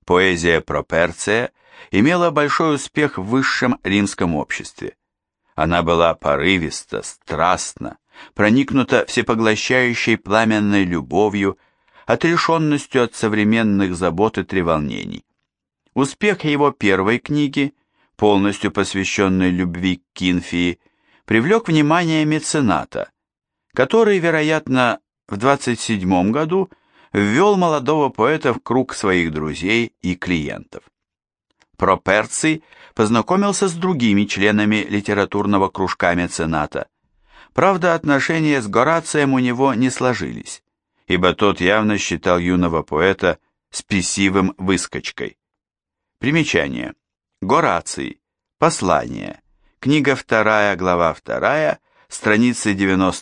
Поэзия Проперция имела большой успех в высшем римском обществе. Она была порывиста, страстна, проникнута всепоглощающей пламенной любовью, отрешенностью от современных забот и треволнений. Успех его первой книги, полностью посвященной любви к Кинфии, привлек внимание мецената, который, вероятно, в 27 году ввел молодого поэта в круг своих друзей и клиентов. Проперций познакомился с другими членами литературного кружка мецената. Правда, отношения с Горацием у него не сложились, ибо тот явно считал юного поэта спесивым выскочкой. Примечание. Гораций. Послание. Книга 2, глава 2, страницы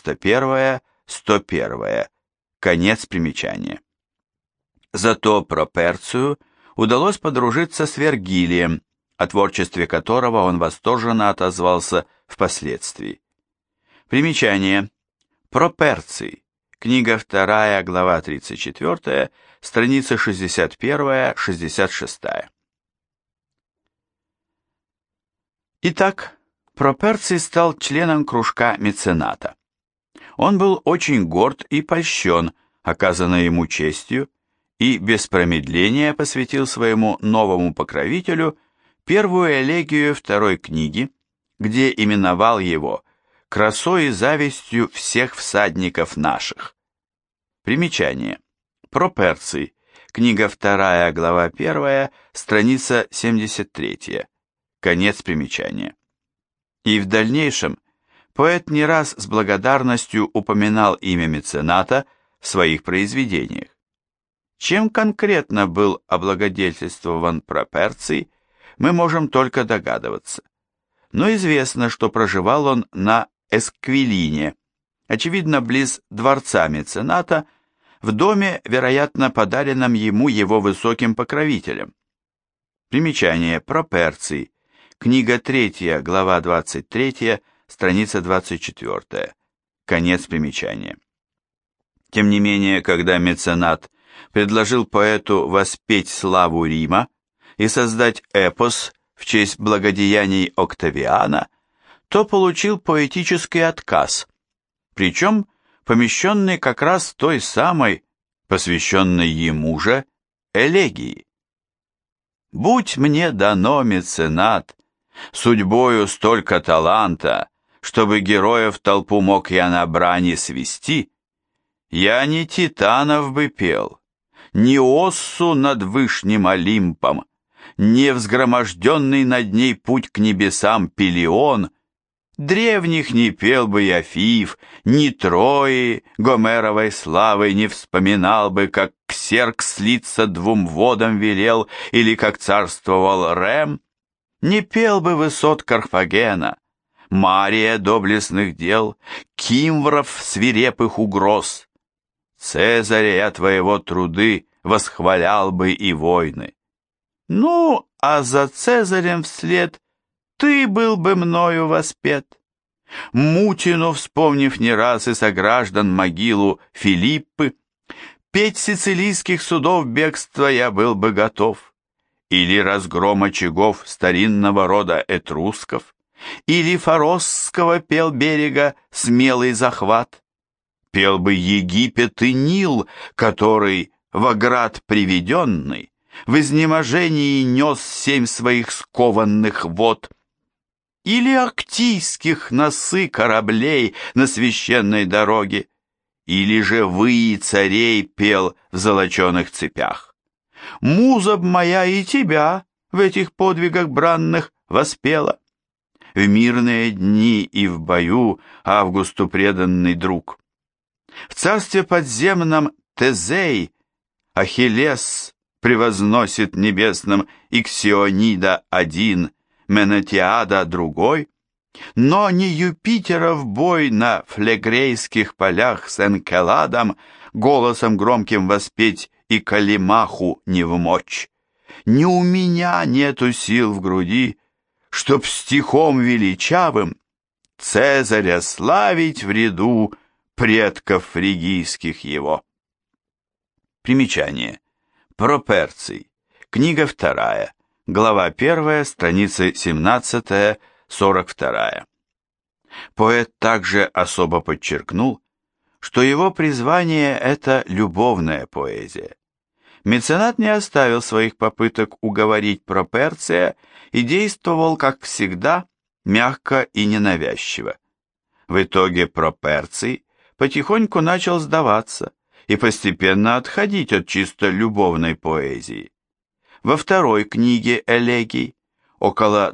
91-101. Конец примечания. Зато Проперцию удалось подружиться с Вергилием, о творчестве которого он восторженно отозвался впоследствии. Примечание. Проперций. Книга 2, глава 34, страница 61-66. Итак, Проперций стал членом кружка мецената. Он был очень горд и польщен оказанной ему честью и без промедления посвятил своему новому покровителю первую элегию второй книги, где именовал его «красой и завистью всех всадников наших». Примечание. Проперций. Книга 2, глава 1, страница 73. Конец примечания. И в дальнейшем поэт не раз с благодарностью упоминал имя мецената в своих произведениях. Чем конкретно был облагодетельствован Проперций, мы можем только догадываться. Но известно, что проживал он на Эсквилине, очевидно, близ дворца мецената, в доме, вероятно, подаренном ему его высоким покровителем. Примечание. Проперций. Книга 3, глава 23, страница 24. Конец примечания. Тем не менее, когда меценат предложил поэту воспеть славу Рима и создать эпос в честь благодеяний Октавиана, то получил поэтический отказ, причем помещенный как раз в той самой, посвященной ему же, элегии. «Будь мне дано, меценат, судьбою столько таланта, чтобы героев толпу мог я на брани свести, я не титанов бы пел, не Оссу над вышним Олимпом, не взгроможденный над ней путь к небесам Пелион, древних не пел бы я Фив, ни Трои, Гомеровой славы не вспоминал бы, как Ксеркс слиться двум водам велел, или как царствовал Рем, не пел бы высот Карфагена, Мария доблестных дел, Кимвров свирепых угроз. Цезаря я твоего труды восхвалял бы и войны. Ну, а за Цезарем вслед ты был бы мною воспет. Мутину, вспомнив не раз и сограждан могилу Филиппы, петь сицилийских судов бегства я был бы готов. Или разгром очагов старинного рода этрусков, или Форосского пел берега смелый захват. Пел бы Египет и Нил, который, во град приведенный, в изнеможении нес 7 своих скованных вод. Или Актийских носы кораблей на священной дороге, или же выи царей пел в золоченых цепях. Муза б моя и тебя в этих подвигах бранных воспела. В мирные дни и в бою Августу преданный друг. В царстве подземном Тезей Ахиллес превозносит небесным Иксионида один, Менетиада другой, но не Юпитеров бой на флегрейских полях с Энкеладом голосом громким воспеть и Калимаху не вмочь. Ни у меня нету сил в груди, чтоб стихом величавым Цезаря славить в ряду предков фригийских его. Примечание. Проперций. книга 2, глава 1, страницы 17-42. Поэт также особо подчеркнул, что его призвание – это любовная поэзия. Меценат не оставил своих попыток уговорить Проперция и действовал, как всегда, мягко и ненавязчиво. В итоге Проперций потихоньку начал сдаваться и постепенно отходить от чисто любовной поэзии. Во второй книге «Элегий» около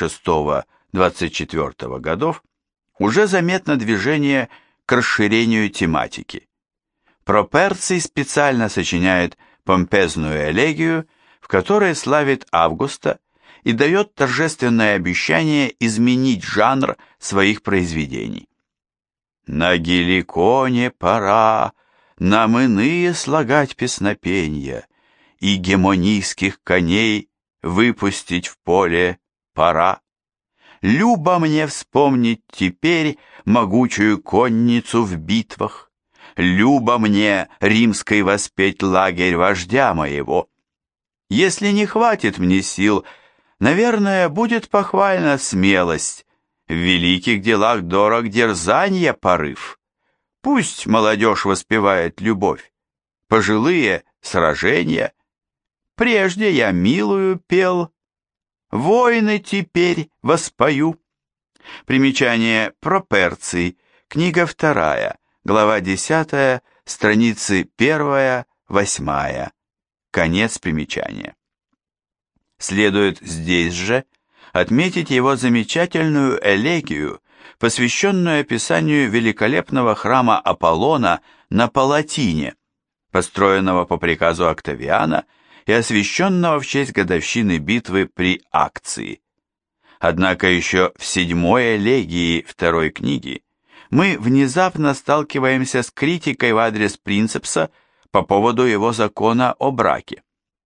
26-24 годов уже заметно движение к расширению тематики. Проперций специально сочиняет помпезную элегию, в которой славит Августа и дает торжественное обещание изменить жанр своих произведений. «На Геликоне пора нам иные слагать песнопенья, и гемонийских коней выпустить в поле пора. Любо мне вспомнить теперь могучую конницу в битвах, любо мне римской воспеть лагерь вождя моего. Если не хватит мне сил, наверное, будет похвальна смелость, в великих делах дорог дерзанья порыв. Пусть молодежь воспевает любовь, пожилые — сражения. Прежде я милую пел, войны теперь воспою». Примечание Проперций, книга 2, глава 10, страницы 1-8. Конец примечания. Следует здесь же отметить его замечательную элегию, посвященную описанию великолепного храма Аполлона на Палатине, построенного по приказу Октавиана и освященного в честь годовщины битвы при Акции. Однако еще в 7-й элегии второй книги мы внезапно сталкиваемся с критикой в адрес Принцепса по поводу его закона о браке.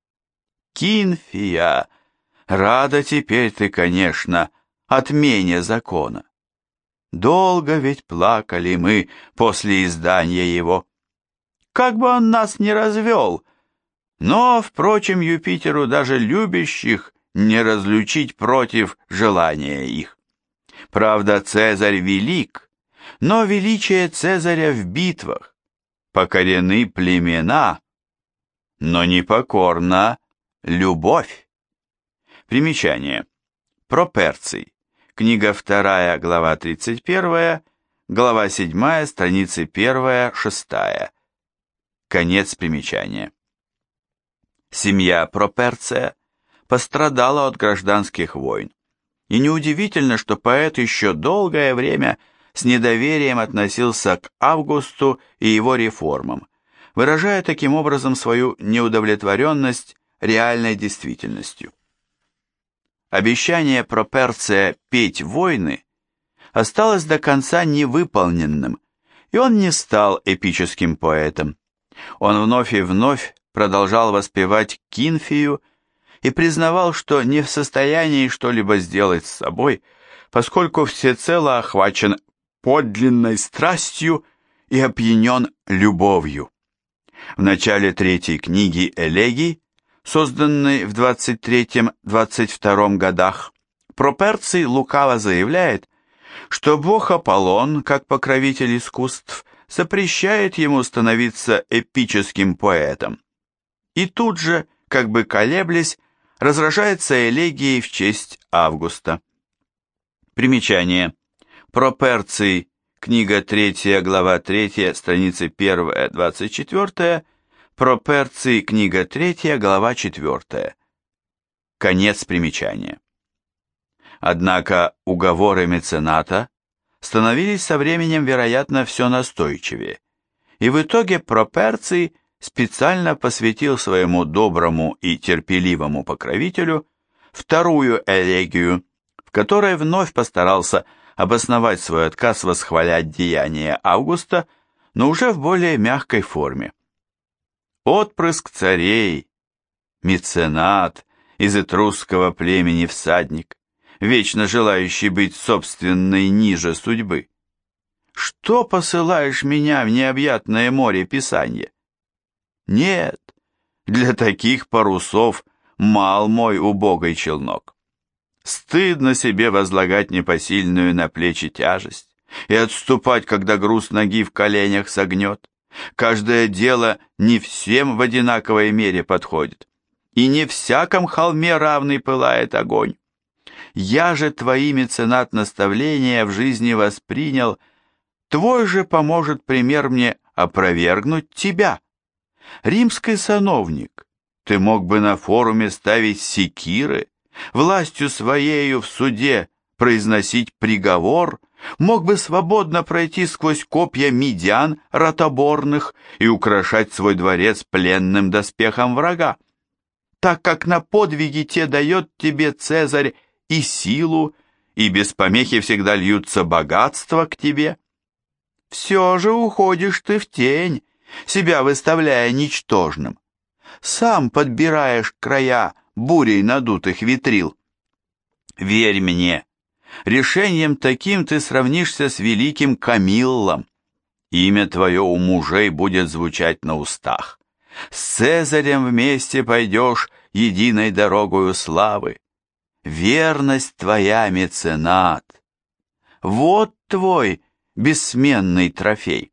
«Кинфия, рада теперь ты, конечно, отмене закона. Долго ведь плакали мы после издания его. Как бы он нас не развел, но, впрочем, Юпитеру даже любящих не разлучить против желания их. Правда, Цезарь велик, но величие Цезаря в битвах, покорены племена, но непокорна любовь». Примечание. Проперций. Книга 2, глава 31, глава 7, страницы 1-6. Конец примечания. Семья Проперция пострадала от гражданских войн, и неудивительно, что поэт еще долгое время с недоверием относился к Августу и его реформам, выражая таким образом свою неудовлетворенность реальной действительностью. Обещание Проперция петь войны осталось до конца невыполненным, и он не стал эпическим поэтом. Он вновь и вновь продолжал воспевать Кинфию и признавал, что не в состоянии что-либо сделать с собой, поскольку всецело охвачен подлинной страстью и опьянен любовью. В начале 3-й книги «Элегий», созданной в 23-22 годах, Проперций лукаво заявляет, что бог Аполлон, как покровитель искусств, запрещает ему становиться эпическим поэтом. И тут же, как бы колеблясь, разражается элегией в честь Августа. Примечание. Проперций, книга 3, глава 3, страницы 1-24, Проперций, книга 3, глава 4. Конец примечания. Однако уговоры мецената становились со временем, вероятно, все настойчивее, и в итоге Проперций специально посвятил своему доброму и терпеливому покровителю вторую элегию, в которой вновь постарался обосновать свой отказ восхвалять деяния Августа, но уже в более мягкой форме. Отпрыск царей, меценат, из этрусского племени всадник, вечно желающий быть собственной ниже судьбы. Что посылаешь меня в необъятное море писанья? Нет, для таких парусов мал мой убогий челнок. Стыдно себе возлагать непосильную на плечи тяжесть и отступать, когда груз ноги в коленях согнет. Каждое дело не всем в одинаковой мере подходит, и не всяком холме равный пылает огонь. Я же твои, меценат, наставления в жизни воспринял, твой же поможет пример мне опровергнуть тебя. Римский сановник, ты мог бы на форуме ставить секиры, властью своею в суде произносить приговор, мог бы свободно пройти сквозь копья медян ротоборных и украшать свой дворец пленным доспехом врага, так как на подвиги те дает тебе Цезарь и силу, и без помехи всегда льются богатства к тебе. Все же уходишь ты в тень, себя выставляя ничтожным. Сам подбираешь края бурей надутых ветрил. Верь мне, решением таким ты сравнишься с великим Камиллом. Имя твое у мужей будет звучать на устах. С Цезарем вместе пойдешь единой дорогою славы. Верность твоя, меценат, вот твой бессменный трофей.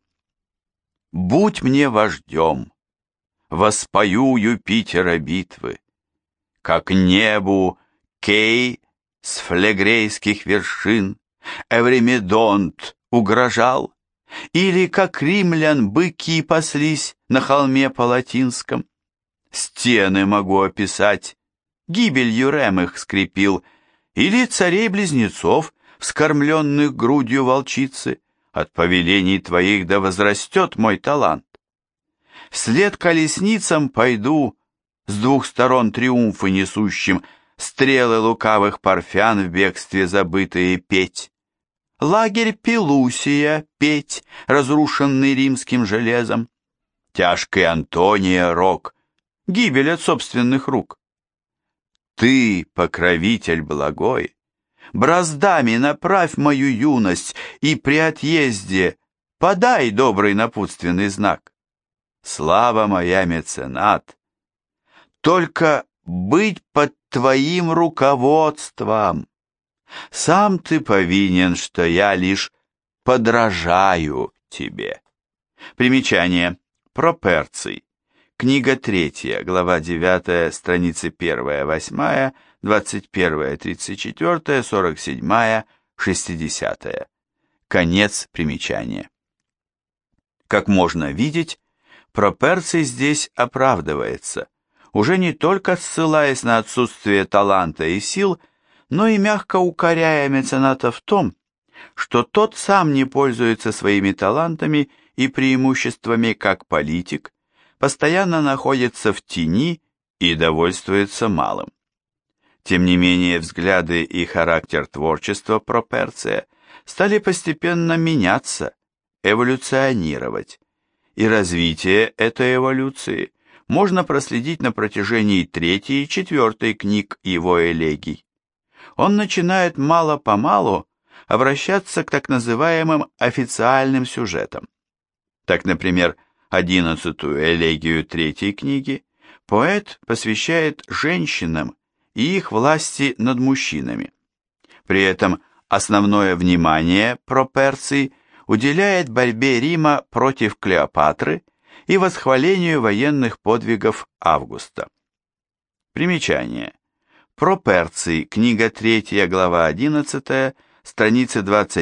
Будь мне вождем, воспою Юпитера битвы, как небу Кей с флегрейских вершин Эвримедонт угрожал, или как римлян быки паслись на холме Палатинском. Стены могу описать, гибелью Рем их скрепил, или царей-близнецов, вскормленных грудью волчицы, от повелений твоих да возрастет мой талант. Вслед колесницам пойду, с двух сторон триумфы несущим, стрелы лукавых парфян в бегстве забытые петь. Лагерь Пелусия петь, разрушенный римским железом. Тяжкий Антония рок, гибель от собственных рук. Ты, покровитель благой, браздами направь мою юность и при отъезде подай добрый напутственный знак. Слава моя, меценат, только быть под твоим руководством. Сам ты повинен, что я лишь подражаю тебе. Примечание. Проперций. Книга 3, глава 9, страницы 1-8, 21-34, 47, 60. Конец примечания. Как можно видеть, Проперций здесь оправдывается, уже не только ссылаясь на отсутствие таланта и сил, но и мягко укоряя мецената в том, что тот сам не пользуется своими талантами и преимуществами как политик, постоянно находится в тени и довольствуется малым. Тем не менее, взгляды и характер творчества Проперция стали постепенно меняться, эволюционировать, и развитие этой эволюции можно проследить на протяжении 3 и 4 книг его элегий. Он начинает мало-помалу обращаться к так называемым официальным сюжетам. Так, например, 11-ю элегию 3 книги поэт посвящает женщинам и их власти над мужчинами. При этом основное внимание Проперций уделяет борьбе Рима против Клеопатры и восхвалению военных подвигов Августа. Примечание. Проперций, книга 3, глава 11, страницы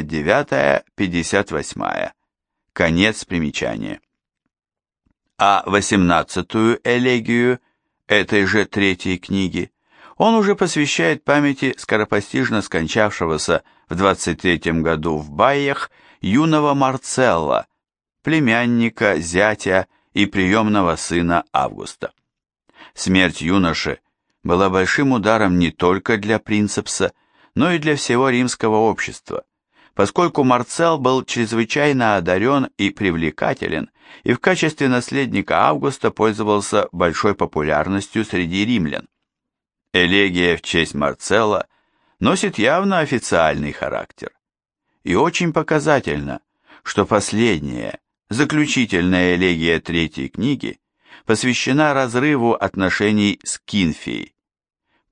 29-58. Конец примечания. А 18-ю элегию этой же 3 книги он уже посвящает памяти скоропостижно скончавшегося в 23 году в Байях юного Марцелла, племянника, зятя и приемного сына Августа. Смерть юноши была большим ударом не только для принцепса, но и для всего римского общества, поскольку Марцелл был чрезвычайно одарен и привлекателен, и в качестве наследника Августа пользовался большой популярностью среди римлян. Элегия в честь Марцелла носит явно официальный характер. И очень показательно, что последняя, заключительная элегия 3 книги посвящена разрыву отношений с Кинфией.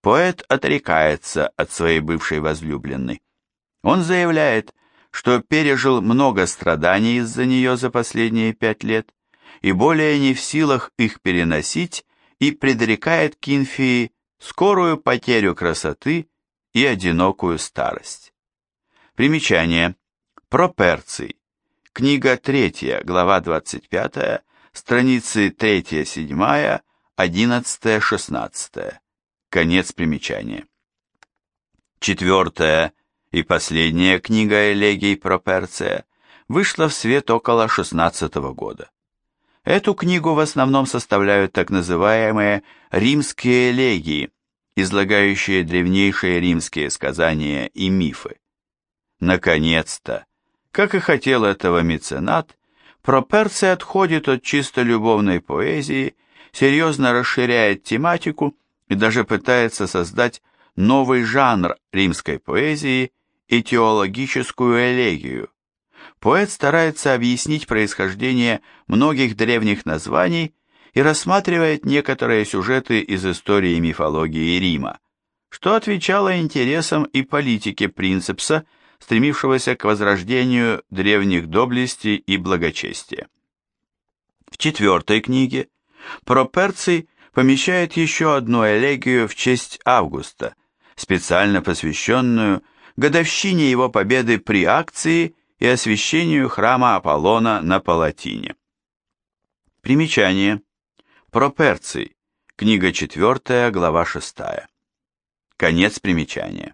поэт отрекается от своей бывшей возлюбленной. Он заявляет, что пережил много страданий из-за нее за последние 5 лет и более не в силах их переносить, и предрекает Кинфии скорую потерю красоты и одинокую старость. Примечание. Проперций. Книга 3, глава 25, страницы 3-7, 11-16. Конец примечания. 4 и последняя книга элегий Проперция вышла в свет около 16 года. Эту книгу в основном составляют так называемые римские элегии, излагающие древнейшие римские сказания и мифы. Наконец-то, как и хотел этого меценат, Проперций отходит от чисто любовной поэзии, серьезно расширяет тематику и даже пытается создать новый жанр римской поэзии и теологическую элегию. Поэт старается объяснить происхождение многих древних названий и рассматривает некоторые сюжеты из истории и мифологии Рима, что отвечало интересам и политике принципса, стремившегося к возрождению древних доблестей и благочестия. В 4 книге Проперций помещает еще одну элегию в честь Августа, специально посвященную годовщине его победы при Акции и освящению храма Аполлона на Палатине. Примечание. Проперций. Книга 4, глава 6. Конец примечания.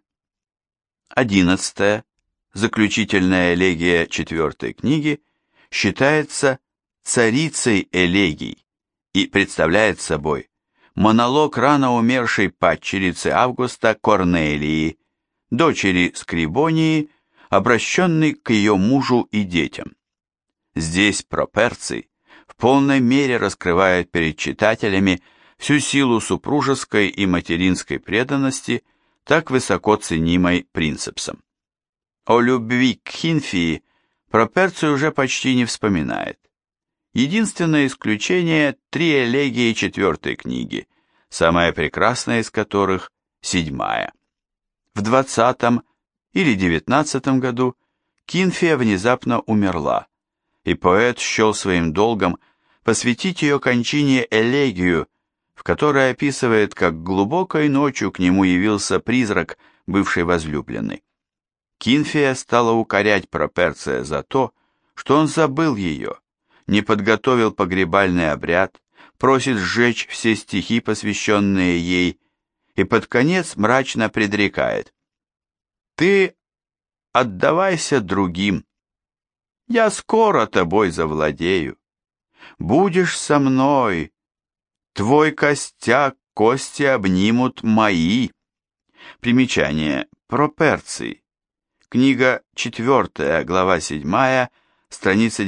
11. Заключительная элегия 4 книги считается царицей элегий и представляет собой монолог рано умершей падчерицы Августа Корнелии, дочери Скрибонии, обращенный к ее мужу и детям. Здесь Проперций в полной мере раскрывает перед читателями всю силу супружеской и материнской преданности, так высоко ценимой принципсом. О любви к Хинфии Проперций уже почти не вспоминает. Единственное исключение – 3 элегии 4 книги, самая прекрасная из которых – 7. В 20 или 19 году Кинфия внезапно умерла, и поэт счел своим долгом посвятить ее кончине элегию, в которой описывает, как глубокой ночью к нему явился призрак бывшей возлюбленной. Кинфия стала укорять Проперция за то, что он забыл ее, не подготовил погребальный обряд, просит сжечь все стихи, посвященные ей, и под конец мрачно предрекает: «Ты отдавайся другим, я скоро тобой завладею, будешь со мной, твой костяк кости обнимут мои». Примечание. Проперций. Книга 4, глава 7, страница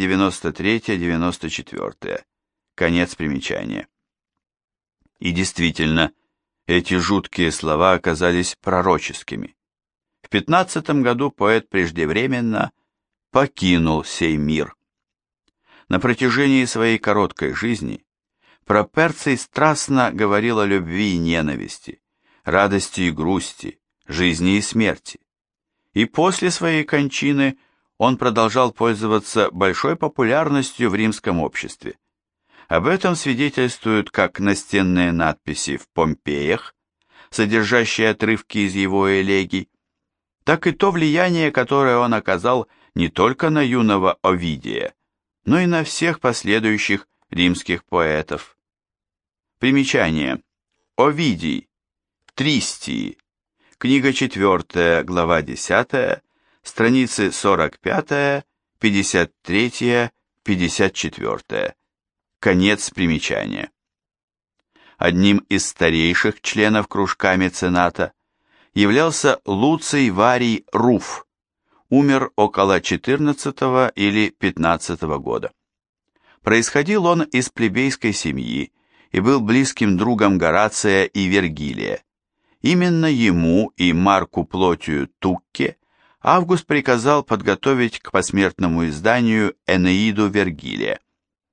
93-94. Конец примечания. И действительно, эти жуткие слова оказались пророческими. В 15 году поэт преждевременно покинул сей мир. На протяжении своей короткой жизни Проперций страстно говорил о любви и ненависти, радости и грусти, жизни и смерти. И после своей кончины он продолжал пользоваться большой популярностью в римском обществе. Об этом свидетельствуют как настенные надписи в Помпеях, содержащие отрывки из его элегий, так и то влияние, которое он оказал не только на юного Овидия, но и на всех последующих римских поэтов. Примечание. Овидий. Тристии. Книга 4, глава 10, страницы 45, 53, 54. Конец примечания. Одним из старейших членов кружка мецената являлся Луций Варий Руф, умер около 14 или 15 года. Происходил он из плебейской семьи и был близким другом Горация и Вергилия. Именно ему и Марку Плотию Тукке Август приказал подготовить к посмертному изданию Энеиду Вергилия.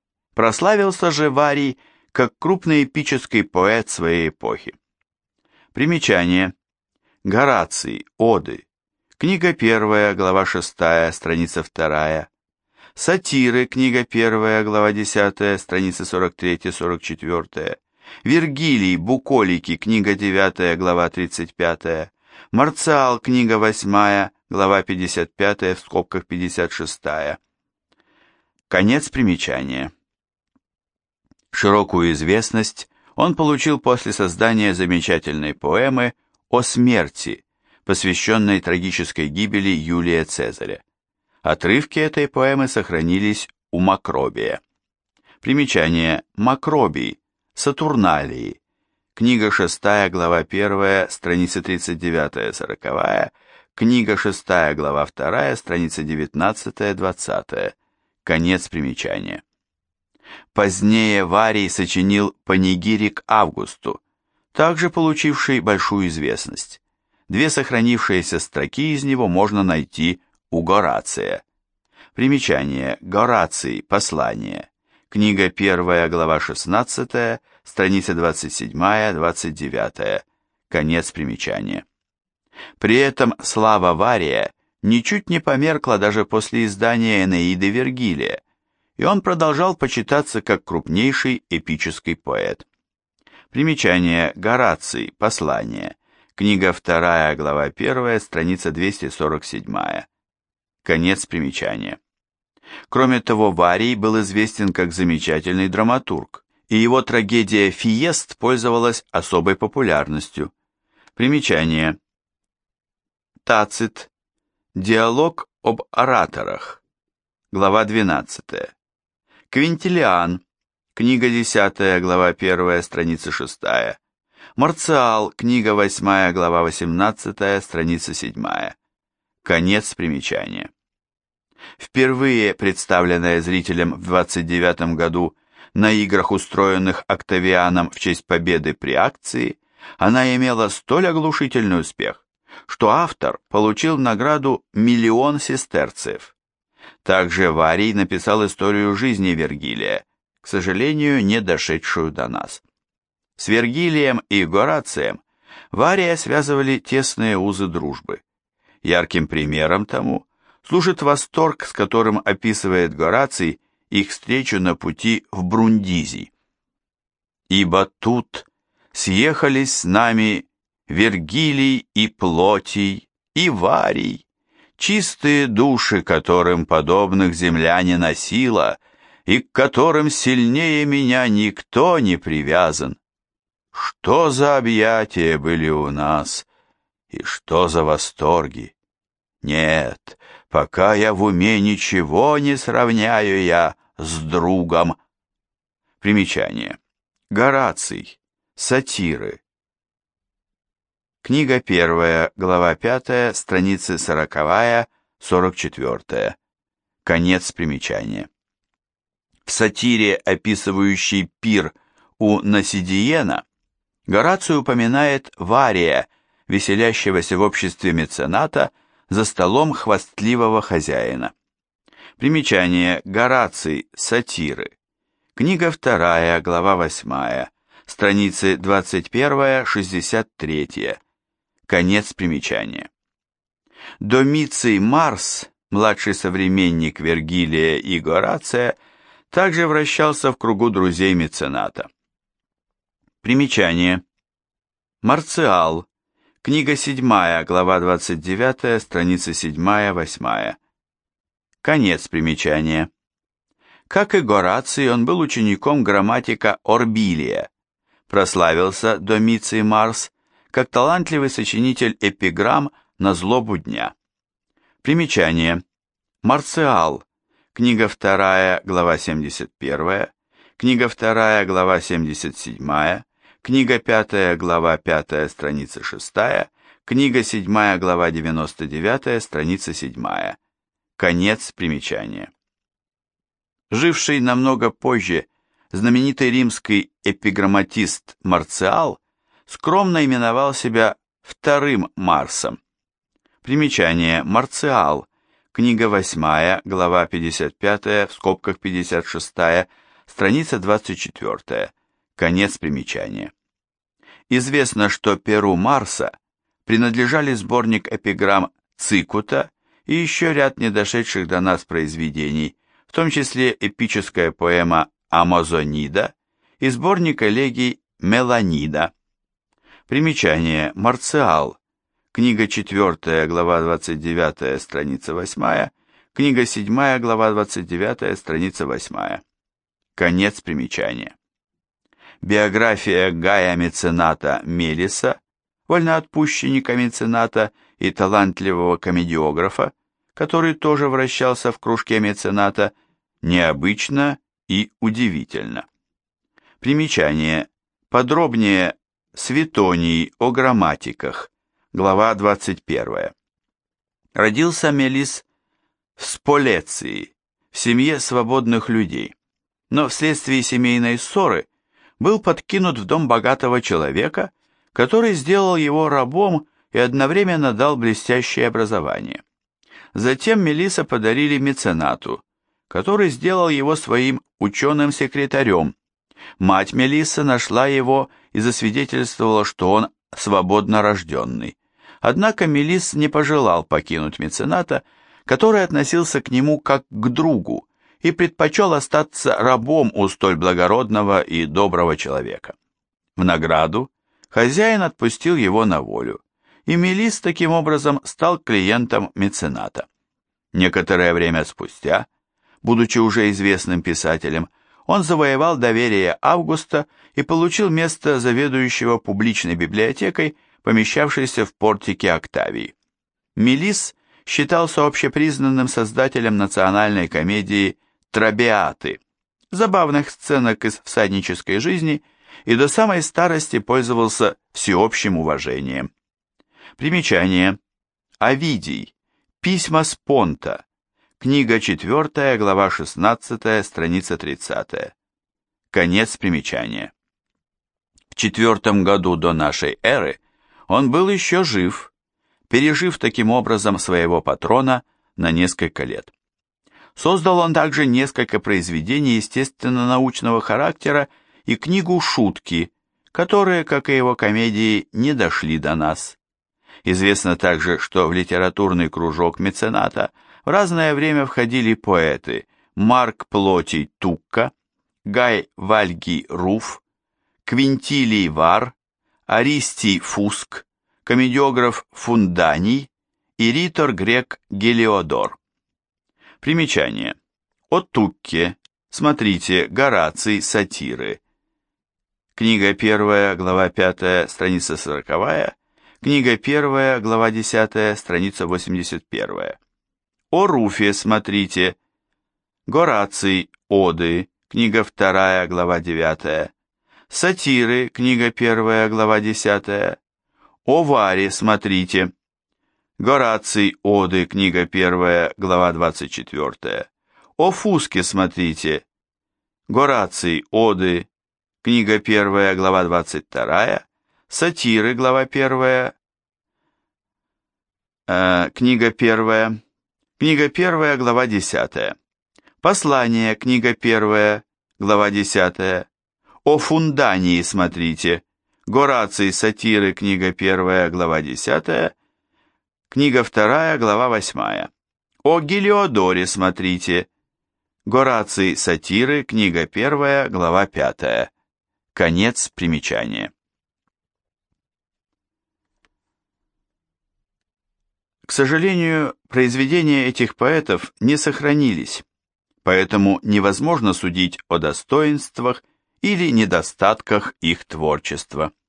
Прославился же Варий как крупный эпический поэт своей эпохи. Примечание. Гораций. Оды. Книга 1, глава 6, страница 2. Сатиры. Книга 1, глава 10, страницы 43-44. Вергилий. Буколики. Книга 9, глава 35. Марциал. Книга 8, глава 55, в скобках 56. Конец примечания. Широкую известность он получил после создания замечательной поэмы «О смерти», посвященной трагической гибели Юлия Цезаря. Отрывки этой поэмы сохранились у Макробия. Примечание. Макробий. Сатурналии. Книга 6, глава 1, страница 39-40. Книга 6, глава 2, страница 19-20. Конец примечания. Позднее Варий сочинил панигирик Августу, также получивший большую известность. Две сохранившиеся строки из него можно найти у Горация. Примечание. Гораций. Послание. Книга 1, глава 16, страница 27-29. Конец примечания. При этом слава Вария ничуть не померкла даже после издания Энеиды Вергилия, и он продолжал почитаться как крупнейший эпический поэт. Примечание. Гораций. Послание. Книга 2, глава 1, страница 247. Конец примечания. Кроме того, Варий был известен как замечательный драматург, и его трагедия «Фиест» пользовалась особой популярностью. Примечание. Тацит. Диалог об ораторах. Глава 12. Квинтилиан. Книга 10, глава 1, страница 6. Марциал. Книга 8, глава 18, страница 7. Конец примечания. Впервые представленная зрителям в 29 году на играх, устроенных Октавианом в честь победы при акции, она имела столь оглушительный успех, что автор получил награду 1 000 000 сестерцев. Также Варий написал историю жизни Вергилия, к сожалению, не дошедшую до нас. С Вергилием и Горацием Вария связывали тесные узы дружбы. Ярким примером тому служит восторг, с которым описывает Гораций их встречу на пути в Брундизи. «Ибо тут съехались с нами Вергилий и Плотий, и Варий, чистые души, которым подобных земля не носила, и к которым сильнее меня никто не привязан. Что за объятия были у нас, и что за восторги! Нет, пока я в уме ничего не сравняю я с другом». Примечание. Гораций. Сатиры. Книга 1, глава 5, страницы 40-44. Конец примечания. В сатире, описывающей пир у Насидиена, Гораций упоминает Вария, веселящегося в обществе мецената за столом хвастливого хозяина. Примечание. Гораций. Сатиры. Книга 2, глава 8, страницы 21-63. Конец примечания. Домиций Марс, младший современник Вергилия и Горация, также вращался в кругу друзей мецената. Примечание. Марциал. Книга 7, глава 29, страницы 7-8. Конец примечания. Как и Гораций, он был учеником грамматика Орбилия. Прославился Домиций Марс как талантливый сочинитель эпиграмм на злобу дня. Примечание. Марциал. Книга 2, глава 71, книга 2, глава 77, книга 5, глава 5, страница 6, книга 7, глава 99, страница 7. Конец примечания. Живший намного позже знаменитый римский эпиграмматист Марциал скромно именовал себя вторым Марсом. Примечание. Марциал. Книга 8, глава 55, в скобках 56, страница 24. Конец примечания. Известно, что перу Марса принадлежали сборник эпиграмм Цикута и еще ряд недошедших до нас произведений, в том числе эпическая поэма «Амазонида» и сборник элегий «Меланида». Примечание. Марциал. Книга 4, глава 29, страница 8, книга 7, глава 29, страница 8. Конец примечания. Биография Гая Мецената Мелиса, вольноотпущенника Мецената и талантливого комедиографа, который тоже вращался в кружке Мецената, необычна и удивительна. Примечание. Подробнее Светоний о грамматиках, глава 21. Родился Мелис в Сполеции, в семье свободных людей, но вследствие семейной ссоры был подкинут в дом богатого человека, который сделал его рабом и одновременно дал блестящее образование. Затем Мелиса подарили меценату, который сделал его своим ученым-секретарем. Мать Мелиссы нашла его и засвидетельствовала, что он свободно рожденный. Однако Мелисс не пожелал покинуть мецената, который относился к нему как к другу и предпочел остаться рабом у столь благородного и доброго человека. В награду хозяин отпустил его на волю, и Мелисс таким образом стал клиентом мецената. Некоторое время спустя, будучи уже известным писателем, он завоевал доверие Августа и получил место заведующего публичной библиотекой, помещавшейся в портике Октавии. Мелисс считался общепризнанным создателем национальной комедии «Трабеаты», забавных сценок из всаднической жизни, и до самой старости пользовался всеобщим уважением. Примечание. Овидий. Письма с Понта. Книга 4, глава 16, страница 30. Конец примечания. В 4 году до нашей эры он был еще жив, пережив таким образом своего патрона на несколько лет. Создал он также несколько произведений естественно-научного характера и книгу «Шутки», которые, как и его комедии, не дошли до нас. Известно также, что в литературный кружок мецената в разное время входили поэты Марк Плотий Тукка, Гай Вальгий Руф, Квинтилий Вар, Аристий Фуск, комедиограф Фунданий и ритор грек Гелиодор. Примечание. О Тукке. Смотрите Гораций, сатиры. Книга 1, глава 5, страница 40, книга 1, глава 10, страница 81. О Руфе смотрите Гораций, Оды, книга 2, глава 9, Сатиры, книга 1, глава 10, о Варе смотрите Гораций, Оды, книга 1, глава 24, о Фуске смотрите Гораций, Оды, книга 1, глава 22, Сатиры, глава 1, книга 1, глава 10, Послание, книга 1, глава 10, о Фундании смотрите, Гораций, Сатиры, книга 1, глава 10, книга 2, глава 8, о Гелиодоре смотрите, Гораций, Сатиры, книга 1, глава 5. Конец примечания. К сожалению, произведения этих поэтов не сохранились, поэтому невозможно судить о достоинствах или недостатках их творчества.